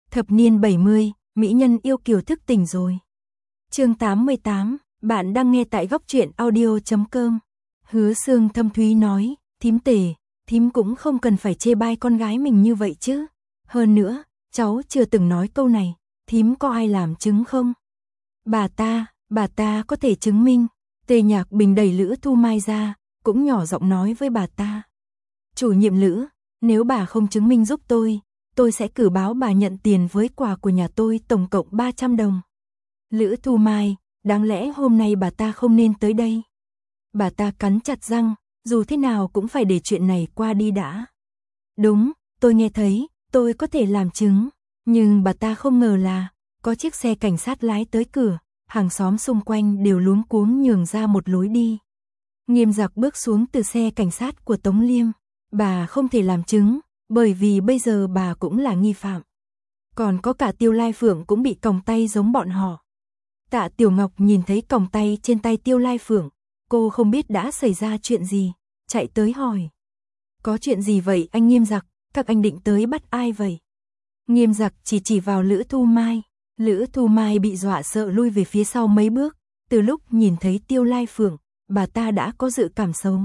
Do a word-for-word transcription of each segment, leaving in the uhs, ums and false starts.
Thập niên bảy mươi, mỹ nhân yêu kiều thức tỉnh rồi. Chương tám mươi tám, bạn đang nghe tại góc truyện audio chấm com. Hứa Sương thâm thúy nói, thím Tề, thím cũng không cần phải chê bai con gái mình như vậy chứ. Hơn nữa, cháu chưa từng nói câu này, thím có ai làm chứng không? Bà ta, bà ta có thể chứng minh. Tề Nhạc Bình đẩy Lữ Thu Mai ra, cũng nhỏ giọng nói với bà ta. Chủ nhiệm Lữ, nếu bà không chứng minh giúp tôi, tôi sẽ cử báo bà nhận tiền với quà của nhà tôi tổng cộng ba trăm đồng. Lữ Thu Mai, đáng lẽ hôm nay bà ta không nên tới đây. Bà ta cắn chặt răng, dù thế nào cũng phải để chuyện này qua đi đã. Đúng, tôi nghe thấy, tôi có thể làm chứng, nhưng bà ta không ngờ là, có chiếc xe cảnh sát lái tới cửa, hàng xóm xung quanh đều luống cuống nhường ra một lối đi. Nghiêm Giặc bước xuống từ xe cảnh sát của Tống Liêm, bà không thể làm chứng, bởi vì bây giờ bà cũng là nghi phạm. Còn có cả Tiêu Lai Phượng cũng bị còng tay giống bọn họ. Tạ Tiểu Ngọc nhìn thấy còng tay trên tay Tiêu Lai Phượng, cô không biết đã xảy ra chuyện gì, chạy tới hỏi. Có chuyện gì vậy anh Nghiêm Giặc, các anh định tới bắt ai vậy? Nghiêm Giặc chỉ chỉ vào Lữ Thu Mai. Lữ Thu Mai bị dọa sợ lui về phía sau mấy bước, từ lúc nhìn thấy Tiêu Lai Phượng, bà ta đã có dự cảm xấu.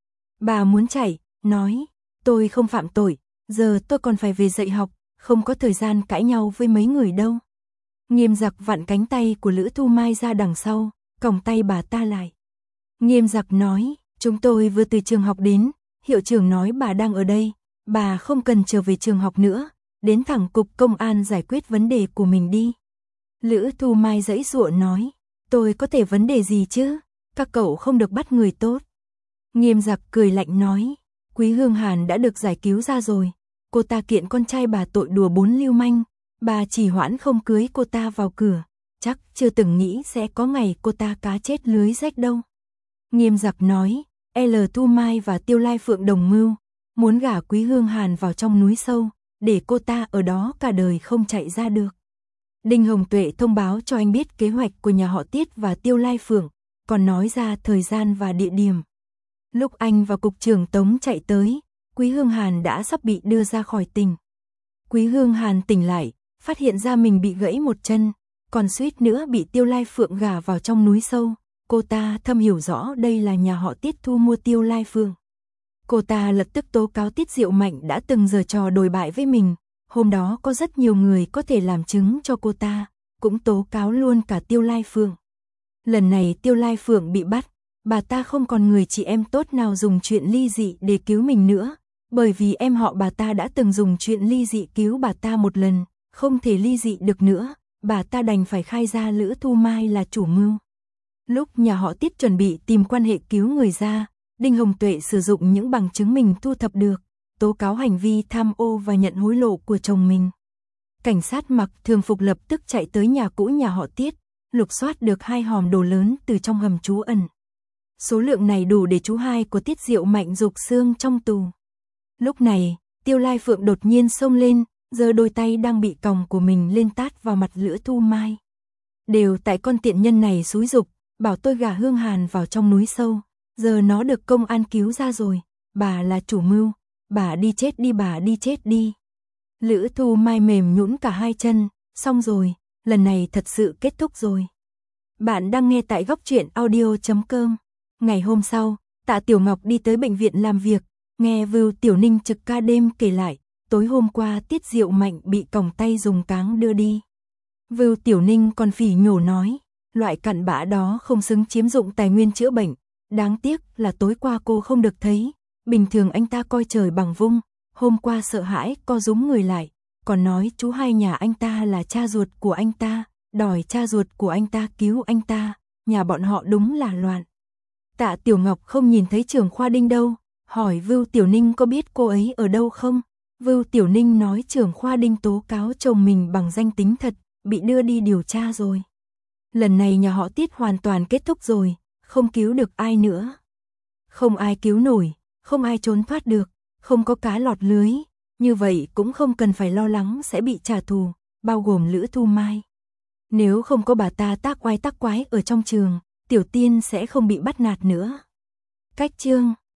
Bà muốn chạy, nói, tôi không phạm tội, giờ tôi còn phải về dạy học, không có thời gian cãi nhau với mấy người đâu. Nghiêm Giặc vặn cánh tay của Lữ Thu Mai ra đằng sau, còng tay bà ta lại. Nghiêm Giặc nói, chúng tôi vừa từ trường học đến, hiệu trưởng nói bà đang ở đây, bà không cần trở về trường học nữa, đến thẳng cục công an giải quyết vấn đề của mình đi. Lữ Thu Mai giãy giụa nói, tôi có thể vấn đề gì chứ, các cậu không được bắt người tốt. Nghiêm Giặc cười lạnh nói, Quý Hương Hàn đã được giải cứu ra rồi, cô ta kiện con trai bà tội đùa bốn lưu manh, bà chỉ hoãn không cưới cô ta vào cửa, chắc chưa từng nghĩ sẽ có ngày cô ta cá chết lưới rách đâu. Nghiêm Giặc nói, L. Thu Mai và Tiêu Lai Phượng đồng mưu, muốn gả Quý Hương Hàn vào trong núi sâu, để cô ta ở đó cả đời không chạy ra được. Đinh Hồng Tuệ thông báo cho anh biết kế hoạch của nhà họ Tiết và Tiêu Lai Phượng, còn nói ra thời gian và địa điểm. Lúc anh và cục trưởng Tống chạy tới, Quý Hương Hàn đã sắp bị đưa ra khỏi tỉnh. Quý Hương Hàn tỉnh lại, phát hiện ra mình bị gãy một chân, còn suýt nữa bị Tiêu Lai Phượng gả vào trong núi sâu. Cô ta thâm hiểu rõ đây là nhà họ Tiết thu mua Tiêu Lai Phượng. Cô ta lập tức tố cáo Tiết Diệu Mạnh đã từng giở trò đồi bại với mình. Hôm đó có rất nhiều người có thể làm chứng cho cô ta, cũng tố cáo luôn cả Tiêu Lai Phượng. Lần này Tiêu Lai Phượng bị bắt, bà ta không còn người chị em tốt nào dùng chuyện ly dị để cứu mình nữa, bởi vì em họ bà ta đã từng dùng chuyện ly dị cứu bà ta một lần, không thể ly dị được nữa, bà ta đành phải khai ra Lữ Thu Mai là chủ mưu. Lúc nhà họ Tiết chuẩn bị tìm quan hệ cứu người ra, Đinh Hồng Tuệ sử dụng những bằng chứng mình thu thập được, tố cáo hành vi tham ô và nhận hối lộ của chồng mình. Cảnh sát mặc thường phục lập tức chạy tới nhà cũ nhà họ Tiết, lục soát được hai hòm đồ lớn từ trong hầm trú ẩn. Số lượng này đủ để chú hai của Tiết Diệu Mạnh rục xương trong tù. Lúc này, Tiêu Lai Phượng đột nhiên xông lên, giơ đôi tay đang bị còng của mình lên tát vào mặt Lữ Thu Mai. Đều tại con tiện nhân này xúi giục, bảo tôi gả Hương Hàn vào trong núi sâu, giờ nó được công an cứu ra rồi, bà là chủ mưu, bà đi chết đi bà đi chết đi. Lữ Thu Mai mềm nhũn cả hai chân, xong rồi, lần này thật sự kết thúc rồi. Bạn đang nghe tại góc truyện audio chấm com. Ngày hôm sau, Tạ Tiểu Ngọc đi tới bệnh viện làm việc, nghe Vưu Tiểu Ninh trực ca đêm kể lại, tối hôm qua Tiết Diệu Mạnh bị còng tay dùng cáng đưa đi. Vưu Tiểu Ninh còn phỉ nhổ nói, loại cặn bã đó không xứng chiếm dụng tài nguyên chữa bệnh, đáng tiếc là tối qua cô không được thấy, bình thường anh ta coi trời bằng vung, hôm qua sợ hãi co rúm người lại, còn nói chú hai nhà anh ta là cha ruột của anh ta, đòi cha ruột của anh ta cứu anh ta, nhà bọn họ đúng là loạn. Tạ Tiểu Ngọc không nhìn thấy trưởng khoa Đinh đâu, hỏi Vưu Tiểu Ninh có biết cô ấy ở đâu không? Vưu Tiểu Ninh nói trưởng khoa Đinh tố cáo chồng mình bằng danh tính thật, bị đưa đi điều tra rồi. Lần này nhà họ Tiết hoàn toàn kết thúc rồi, không cứu được ai nữa. Không ai cứu nổi, không ai trốn thoát được, không có cá lọt lưới, như vậy cũng không cần phải lo lắng sẽ bị trả thù, bao gồm Lữ Thu Mai. Nếu không có bà ta tác oai tác quái ở trong trường, Tiểu Tiên sẽ không bị bắt nạt nữa. Cách chương